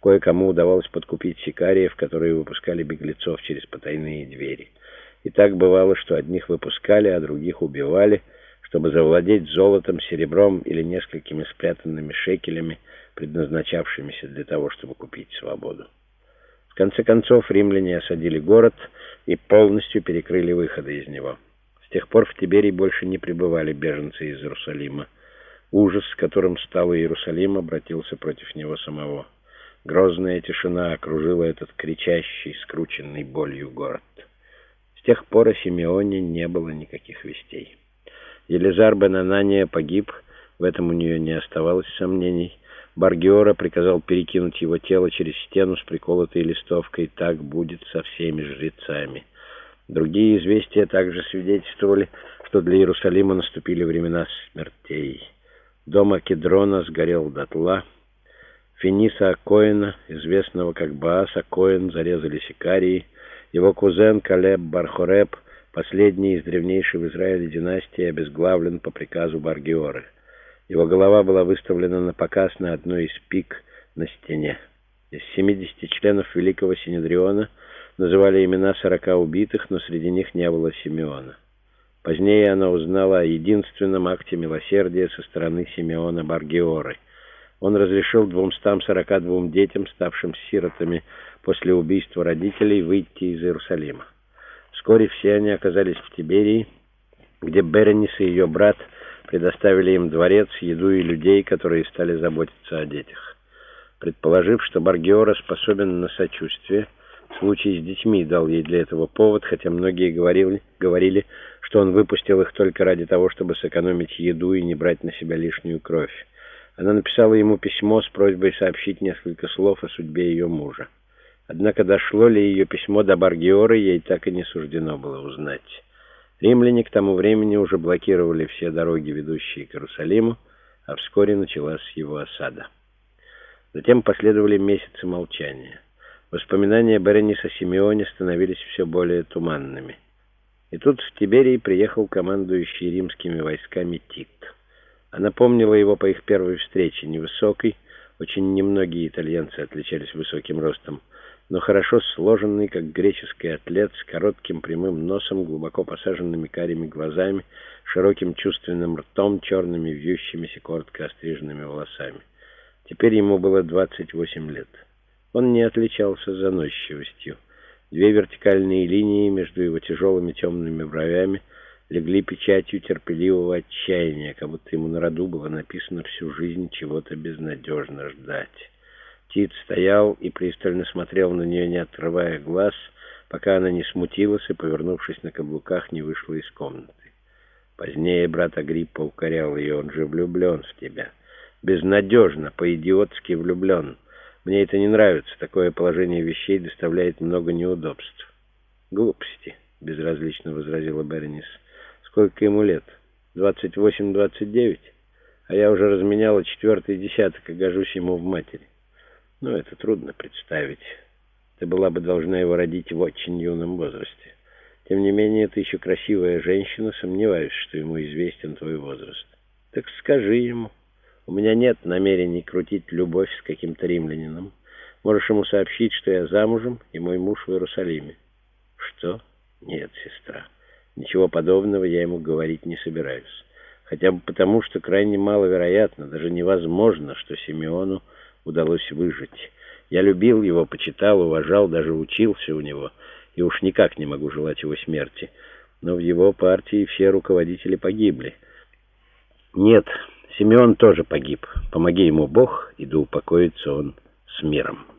Кое-кому удавалось подкупить сикариев, которые выпускали беглецов через потайные двери. И так бывало, что одних выпускали, а других убивали, чтобы завладеть золотом, серебром или несколькими спрятанными шекелями, предназначавшимися для того, чтобы купить свободу. В конце концов, римляне осадили город и полностью перекрыли выходы из него. С тех пор в Тиберий больше не прибывали беженцы из Иерусалима. Ужас, с которым стал Иерусалим, обратился против него самого. Грозная тишина окружила этот кричащий, скрученный болью город. С тех пор о Симеоне не было никаких вестей. Елизар бен Анания погиб, в этом у нее не оставалось сомнений. Бар-Гиора приказал перекинуть его тело через стену с приколотой листовкой: «Так будет со всеми жрецами». Другие известия также свидетельствовали, что для Иерусалима наступили времена смертей. Дом Акедрона сгорел дотла. Финиса Акоина, известного как Баас Акоин, зарезали сикарии. Его кузен Калеб Бар-Хореб, последний из древнейшей в Израиле династии, обезглавлен по приказу Бар-Гиоры. Его голова была выставлена на показ на одной из пик на стене. Из 70 членов Великого Синедриона называли имена 40 убитых, но среди них не было Симеона. Позднее она узнала о единственном акте милосердия со стороны Симеона Бар-Гиоры. Он разрешил 242 детям, ставшим сиротами после убийства родителей, выйти из Иерусалима. Вскоре все они оказались в Тиберии, где Беренис и ее брат предоставили им дворец, еду и людей, которые стали заботиться о детях. Предположив, что Бар-Гиора способен на сочувствие, случай с детьми дал ей для этого повод, хотя многие говорили, что он выпустил их только ради того, чтобы сэкономить еду и не брать на себя лишнюю кровь. Она написала ему письмо с просьбой сообщить несколько слов о судьбе ее мужа. Однако дошло ли ее письмо до Бар-Гиоры, ей так и не суждено было узнать. Римляне к тому времени уже блокировали все дороги, ведущие к Иерусалиму, а вскоре началась его осада. Затем последовали месяцы молчания. Воспоминания Берениса о Симеоне становились все более туманными. И тут в Тиберий приехал командующий римскими войсками Тит. Она помнила его по их первой встрече. Невысокий, очень немногие итальянцы отличались высоким ростом, но хорошо сложенный, как греческий атлет, с коротким прямым носом, глубоко посаженными карими глазами, широким чувственным ртом, черными вьющимися коротко остриженными волосами. Теперь ему было 28 лет. Он не отличался заносчивостью. 2 вертикальные линии между его тяжелыми темными бровями легли печатью терпеливого отчаяния, как будто ему на роду было написано всю жизнь чего-то безнадежно ждать. Тит стоял и пристально смотрел на нее, не отрывая глаз, пока она не смутилась и, повернувшись на каблуках, не вышла из комнаты. Позднее брат Агриппа укорял ее: «Он же влюблен в тебя. Безнадежно, по-идиотски влюблен. Мне это не нравится. Такое положение вещей доставляет много неудобств». «Глупости», — безразлично возразила Беренис. «Сколько ему лет? 28-29? А я уже разменяла 4-й десяток и гожусь ему в матери. Ну, это трудно представить. Ты была бы должна его родить в очень юном возрасте. Тем не менее, ты еще красивая женщина, сомневаюсь, что ему известен твой возраст. Так скажи ему. У меня нет намерений крутить любовь с каким-то римлянином. Можешь ему сообщить, что я замужем, и мой муж в Иерусалиме». «Что? Нет, сестра. Ничего подобного я ему говорить не собираюсь. Хотя бы потому, что крайне маловероятно, даже невозможно, что Симеону удалось выжить. Я любил его, почитал, уважал, даже учился у него, и уж никак не могу желать его смерти. Но в его партии все руководители погибли. Нет, Симеон тоже погиб. Помоги ему Бог, и да упокоится он с миром».